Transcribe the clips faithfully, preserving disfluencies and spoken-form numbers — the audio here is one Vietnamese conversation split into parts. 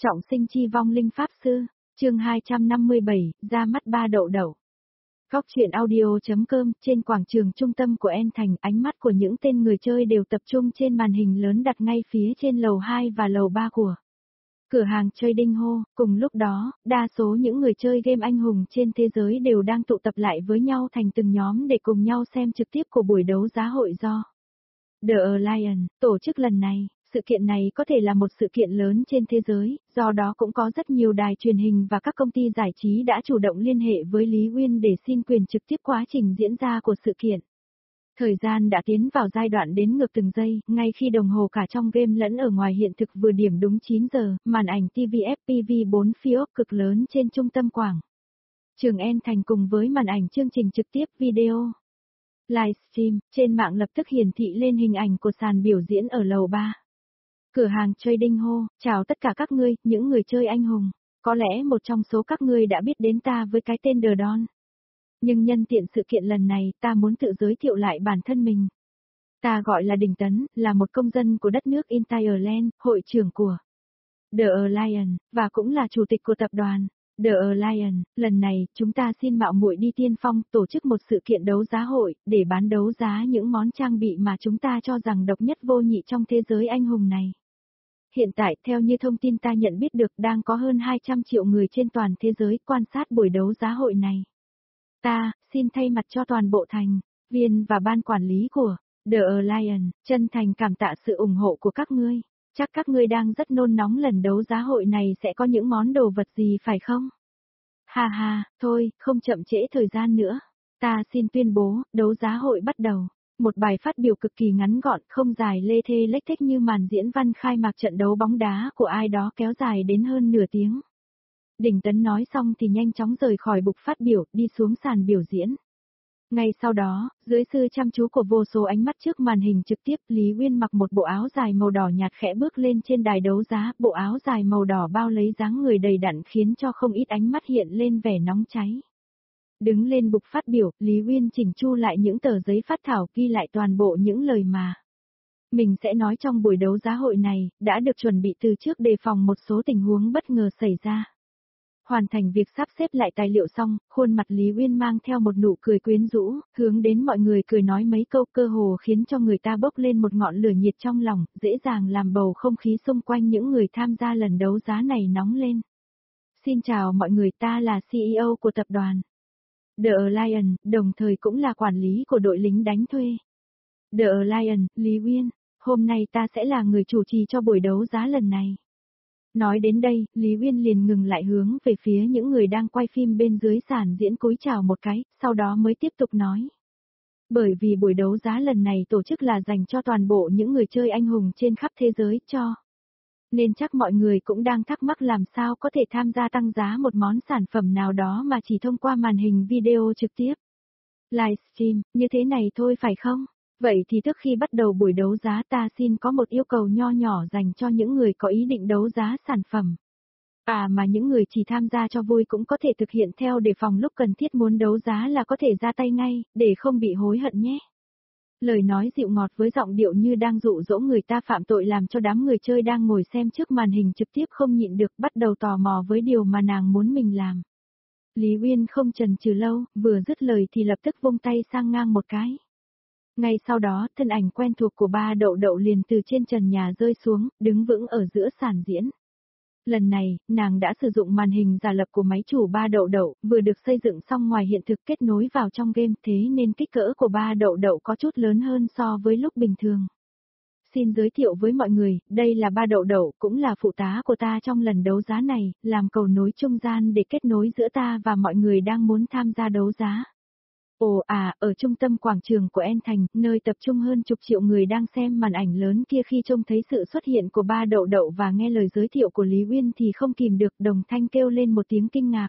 Trọng sinh chi vong linh pháp sư, chương hai trăm năm mươi bảy, ra mắt ba đậu đậu. Góc truyện audio.com, trên quảng trường trung tâm của En Thành, ánh mắt của những tên người chơi đều tập trung trên màn hình lớn đặt ngay phía trên lầu hai và lầu ba của cửa hàng trading hall. Cùng lúc đó, đa số những người chơi game anh hùng trên thế giới đều đang tụ tập lại với nhau thành từng nhóm để cùng nhau xem trực tiếp của buổi đấu giá hội do The Alliance tổ chức lần này. Sự kiện này có thể là một sự kiện lớn trên thế giới, do đó cũng có rất nhiều đài truyền hình và các công ty giải trí đã chủ động liên hệ với Lý Uyên để xin quyền trực tiếp quá trình diễn ra của sự kiện. Thời gian đã tiến vào giai đoạn đếm ngược từng giây, ngay khi đồng hồ cả trong game lẫn ở ngoài hiện thực vừa điểm đúng chín giờ, màn ảnh ti vi ép pê vê bốn phi ốc cực lớn trên trung tâm quảng trường En Thành cùng với màn ảnh chương trình trực tiếp video livestream trên mạng lập tức hiển thị lên hình ảnh của sàn biểu diễn ở lầu ba. Cửa hàng trading hall, chào tất cả các ngươi, những người chơi anh hùng. Có lẽ một trong số các ngươi đã biết đến ta với cái tên The Don. Nhưng nhân tiện sự kiện lần này, ta muốn tự giới thiệu lại bản thân mình. Ta gọi là Đình Tấn, là một công dân của đất nước In Ireland, hội trưởng của The Alliance, và cũng là chủ tịch của tập đoàn The Alliance. Lần này, chúng ta xin mạo muội đi tiên phong tổ chức một sự kiện đấu giá hội, để bán đấu giá những món trang bị mà chúng ta cho rằng độc nhất vô nhị trong thế giới anh hùng này. Hiện tại, theo như thông tin ta nhận biết được, đang có hơn hai trăm triệu người trên toàn thế giới quan sát buổi đấu giá hội này. Ta, xin thay mặt cho toàn bộ thành viên và ban quản lý của The Alliance, chân thành cảm tạ sự ủng hộ của các ngươi. Chắc các ngươi đang rất nôn nóng lần đấu giá hội này sẽ có những món đồ vật gì phải không? Ha ha, thôi, không chậm trễ thời gian nữa. Ta xin tuyên bố, đấu giá hội bắt đầu. Một bài phát biểu cực kỳ ngắn gọn, không dài lê thê lếch thếch như màn diễn văn khai mạc trận đấu bóng đá của ai đó kéo dài đến hơn nửa tiếng. Đình Tấn nói xong thì nhanh chóng rời khỏi bục phát biểu, đi xuống sàn biểu diễn. Ngay sau đó, dưới sự chăm chú của vô số ánh mắt trước màn hình trực tiếp, Lý Uyên mặc một bộ áo dài màu đỏ nhạt khẽ bước lên trên đài đấu giá, bộ áo dài màu đỏ bao lấy dáng người đầy đặn khiến cho không ít ánh mắt hiện lên vẻ nóng cháy. Đứng lên bục phát biểu, Lý Uyên chỉnh chu lại những tờ giấy phát thảo ghi lại toàn bộ những lời mà mình sẽ nói trong buổi đấu giá hội này, đã được chuẩn bị từ trước đề phòng một số tình huống bất ngờ xảy ra. Hoàn thành việc sắp xếp lại tài liệu xong, khuôn mặt Lý Uyên mang theo một nụ cười quyến rũ, hướng đến mọi người cười nói mấy câu cơ hồ khiến cho người ta bốc lên một ngọn lửa nhiệt trong lòng, dễ dàng làm bầu không khí xung quanh những người tham gia lần đấu giá này nóng lên. Xin chào mọi người, ta là xê e ô của tập đoàn The Alliance, đồng thời cũng là quản lý của đội lính đánh thuê The Alliance, Lý Uyên. Hôm nay ta sẽ là người chủ trì cho buổi đấu giá lần này. Nói đến đây, Lý Uyên liền ngừng lại hướng về phía những người đang quay phim bên dưới sàn diễn cúi chào một cái, sau đó mới tiếp tục nói. Bởi vì buổi đấu giá lần này tổ chức là dành cho toàn bộ những người chơi anh hùng trên khắp thế giới cho. Nên chắc mọi người cũng đang thắc mắc làm sao có thể tham gia tăng giá một món sản phẩm nào đó mà chỉ thông qua màn hình video trực tiếp. Livestream, như thế này thôi phải không? Vậy thì trước khi bắt đầu buổi đấu giá ta xin có một yêu cầu nho nhỏ dành cho những người có ý định đấu giá sản phẩm. À mà những người chỉ tham gia cho vui cũng có thể thực hiện theo để phòng lúc cần thiết muốn đấu giá là có thể ra tay ngay, để không bị hối hận nhé. Lời nói dịu ngọt với giọng điệu như đang dụ dỗ người ta phạm tội làm cho đám người chơi đang ngồi xem trước màn hình trực tiếp không nhịn được bắt đầu tò mò với điều mà nàng muốn mình làm. Lý Uyên không chần chừ lâu, vừa dứt lời thì lập tức vung tay sang ngang một cái. Ngay sau đó, thân ảnh quen thuộc của ba đậu đậu liền từ trên trần nhà rơi xuống, đứng vững ở giữa sàn diễn. Lần này, nàng đã sử dụng màn hình giả lập của máy chủ ba đậu đậu, vừa được xây dựng xong ngoài hiện thực kết nối vào trong game, thế nên kích cỡ của ba đậu đậu có chút lớn hơn so với lúc bình thường. Xin giới thiệu với mọi người, đây là ba đậu đậu, cũng là phụ tá của ta trong lần đấu giá này, làm cầu nối trung gian để kết nối giữa ta và mọi người đang muốn tham gia đấu giá. Ồ à, ở trung tâm quảng trường của En Thành, nơi tập trung hơn chục triệu người đang xem màn ảnh lớn kia khi trông thấy sự xuất hiện của ba đậu đậu và nghe lời giới thiệu của Lý Uyên thì không kìm được đồng thanh kêu lên một tiếng kinh ngạc.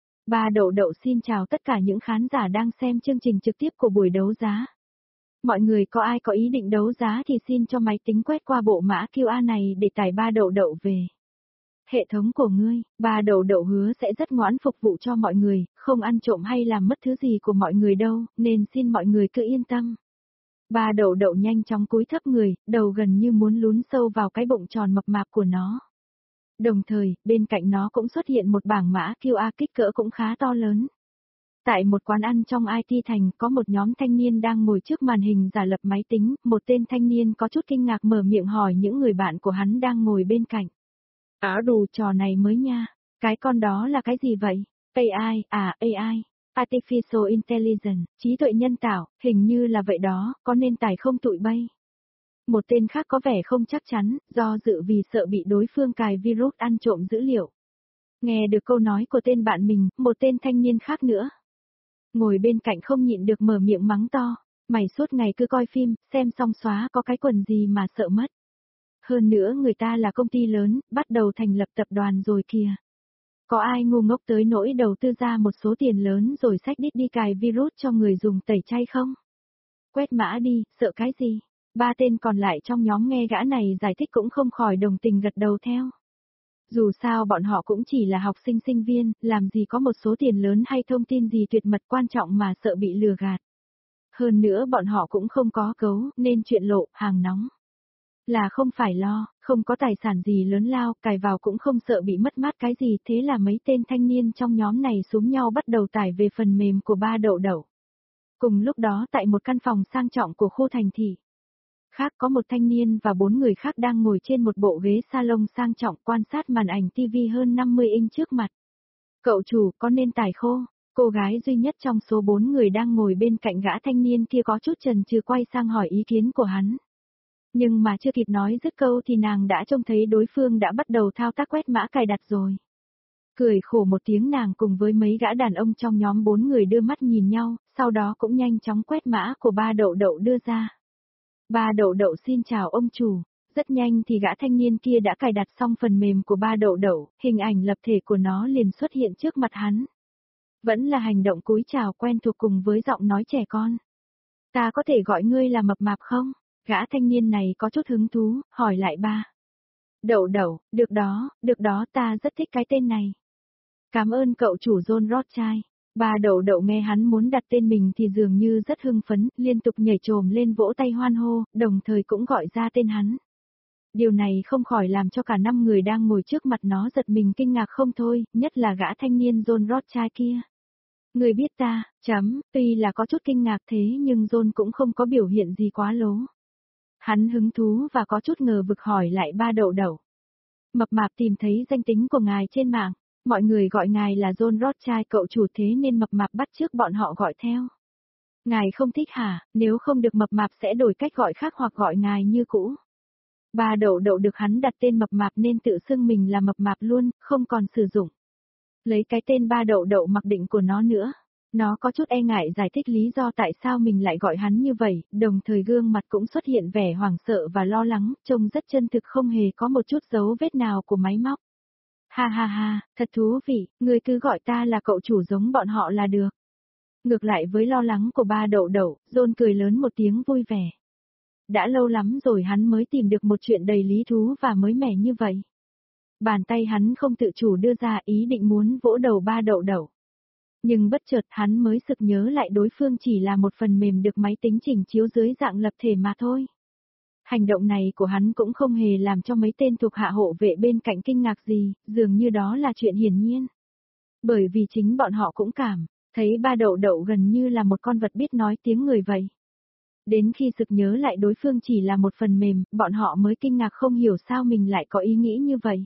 Ba đậu đậu xin chào tất cả những khán giả đang xem chương trình trực tiếp của buổi đấu giá. Mọi người có ai có ý định đấu giá thì xin cho máy tính quét qua bộ mã quy rờ này để tải ba đậu đậu về hệ thống của ngươi. Ba đậu đậu hứa sẽ rất ngoãn phục vụ cho mọi người, không ăn trộm hay làm mất thứ gì của mọi người đâu, nên xin mọi người cứ yên tâm. Ba đậu đậu nhanh chóng cúi thấp người, đầu gần như muốn lún sâu vào cái bụng tròn mập mạp của nó. Đồng thời, bên cạnh nó cũng xuất hiện một bảng mã quy rờ kích cỡ cũng khá to lớn. Tại một quán ăn trong i tê thành có một nhóm thanh niên đang ngồi trước màn hình giả lập máy tính, một tên thanh niên có chút kinh ngạc mở miệng hỏi những người bạn của hắn đang ngồi bên cạnh. Áo đủ trò này mới nha, cái con đó là cái gì vậy? a i, à a i, Artificial Intelligence, trí tuệ nhân tạo, hình như là vậy đó, có nên tải không tụi bay? Một tên khác có vẻ không chắc chắn, do dự vì sợ bị đối phương cài virus ăn trộm dữ liệu. Nghe được câu nói của tên bạn mình, một tên thanh niên khác nữa. Ngồi bên cạnh không nhịn được mở miệng mắng to, mày suốt ngày cứ coi phim, xem xong xóa có cái quần gì mà sợ mất. Hơn nữa người ta là công ty lớn, bắt đầu thành lập tập đoàn rồi kìa. Có ai ngu ngốc tới nỗi đầu tư ra một số tiền lớn rồi xách đít đi cài virus cho người dùng tẩy chay không? Quét mã đi, sợ cái gì? Ba tên còn lại trong nhóm nghe gã này giải thích cũng không khỏi đồng tình gật đầu theo. Dù sao bọn họ cũng chỉ là học sinh sinh viên, làm gì có một số tiền lớn hay thông tin gì tuyệt mật quan trọng mà sợ bị lừa gạt. Hơn nữa bọn họ cũng không có cấu, nên chuyện lộ, hàng nóng. Là không phải lo, không có tài sản gì lớn lao, cài vào cũng không sợ bị mất mát cái gì, thế là mấy tên thanh niên trong nhóm này xúm nhau bắt đầu tải về phần mềm của ba đậu đậu. Cùng lúc đó tại một căn phòng sang trọng của khu thành thị. Khác có một thanh niên và bốn người khác đang ngồi trên một bộ ghế salon sang trọng quan sát màn ảnh ti vi hơn năm mươi inch trước mặt. Cậu chủ có nên tải khô? Cô gái duy nhất trong số bốn người đang ngồi bên cạnh gã thanh niên kia có chút chần chừ quay sang hỏi ý kiến của hắn. Nhưng mà chưa kịp nói dứt câu thì nàng đã trông thấy đối phương đã bắt đầu thao tác quét mã cài đặt rồi. Cười khổ một tiếng nàng cùng với mấy gã đàn ông trong nhóm bốn người đưa mắt nhìn nhau, sau đó cũng nhanh chóng quét mã của ba đậu đậu đưa ra. Ba đậu đậu xin chào ông chủ, rất nhanh thì gã thanh niên kia đã cài đặt xong phần mềm của ba đậu đậu, hình ảnh lập thể của nó liền xuất hiện trước mặt hắn. Vẫn là hành động cúi chào quen thuộc cùng với giọng nói trẻ con. Ta có thể gọi ngươi là mập mạp không? Gã thanh niên này có chút hứng thú, hỏi lại ba. Đậu đậu, được đó, được đó ta rất thích cái tên này. Cảm ơn cậu chủ John Rothschild. Ba đậu đậu nghe hắn muốn đặt tên mình thì dường như rất hưng phấn, liên tục nhảy trồm lên vỗ tay hoan hô, đồng thời cũng gọi ra tên hắn. Điều này không khỏi làm cho cả năm người đang ngồi trước mặt nó giật mình kinh ngạc không thôi, nhất là gã thanh niên John Rothschild kia. Người biết ta, chấm, tuy là có chút kinh ngạc thế nhưng John cũng không có biểu hiện gì quá lố. Hắn hứng thú và có chút ngờ vực hỏi lại ba đậu đậu. Mập mạp tìm thấy danh tính của ngài trên mạng, mọi người gọi ngài là John Rothschild cậu chủ thế nên mập mạp bắt chước bọn họ gọi theo. Ngài không thích hả, nếu không được mập mạp sẽ đổi cách gọi khác hoặc gọi ngài như cũ. Ba đậu đậu được hắn đặt tên mập mạp nên tự xưng mình là mập mạp luôn, không còn sử dụng. Lấy cái tên ba đậu đậu mặc định của nó nữa. Nó có chút e ngại giải thích lý do tại sao mình lại gọi hắn như vậy, đồng thời gương mặt cũng xuất hiện vẻ hoảng sợ và lo lắng, trông rất chân thực không hề có một chút dấu vết nào của máy móc. Ha ha ha, thật thú vị, ngươi cứ gọi ta là cậu chủ giống bọn họ là được. Ngược lại với lo lắng của ba đậu đậu, John cười lớn một tiếng vui vẻ. Đã lâu lắm rồi hắn mới tìm được một chuyện đầy lý thú và mới mẻ như vậy. Bàn tay hắn không tự chủ đưa ra ý định muốn vỗ đầu ba đậu đậu. Nhưng bất chợt hắn mới sực nhớ lại đối phương chỉ là một phần mềm được máy tính chỉnh chiếu dưới dạng lập thể mà thôi. Hành động này của hắn cũng không hề làm cho mấy tên thuộc hạ hộ vệ bên cạnh kinh ngạc gì, dường như đó là chuyện hiển nhiên. Bởi vì chính bọn họ cũng cảm, thấy ba đậu đậu gần như là một con vật biết nói tiếng người vậy. Đến khi sực nhớ lại đối phương chỉ là một phần mềm, bọn họ mới kinh ngạc không hiểu sao mình lại có ý nghĩ như vậy.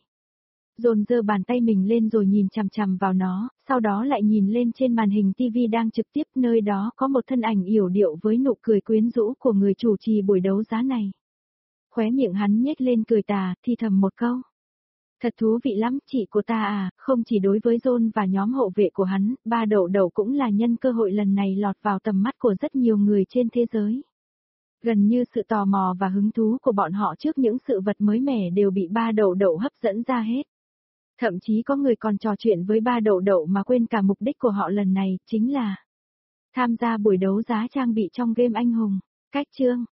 Dồn dơ bàn tay mình lên rồi nhìn chằm chằm vào nó, sau đó lại nhìn lên trên màn hình ti vi đang trực tiếp nơi đó có một thân ảnh yểu điệu với nụ cười quyến rũ của người chủ trì buổi đấu giá này. Khóe miệng hắn nhếch lên cười tà, thì thầm một câu. Thật thú vị lắm, chị của ta à, không chỉ đối với John và nhóm hộ vệ của hắn, ba đậu đậu cũng là nhân cơ hội lần này lọt vào tầm mắt của rất nhiều người trên thế giới. Gần như sự tò mò và hứng thú của bọn họ trước những sự vật mới mẻ đều bị ba đậu đậu hấp dẫn ra hết. Thậm chí có người còn trò chuyện với ba đậu đậu mà quên cả mục đích của họ lần này, chính là tham gia buổi đấu giá trang bị trong game anh hùng. Cách chương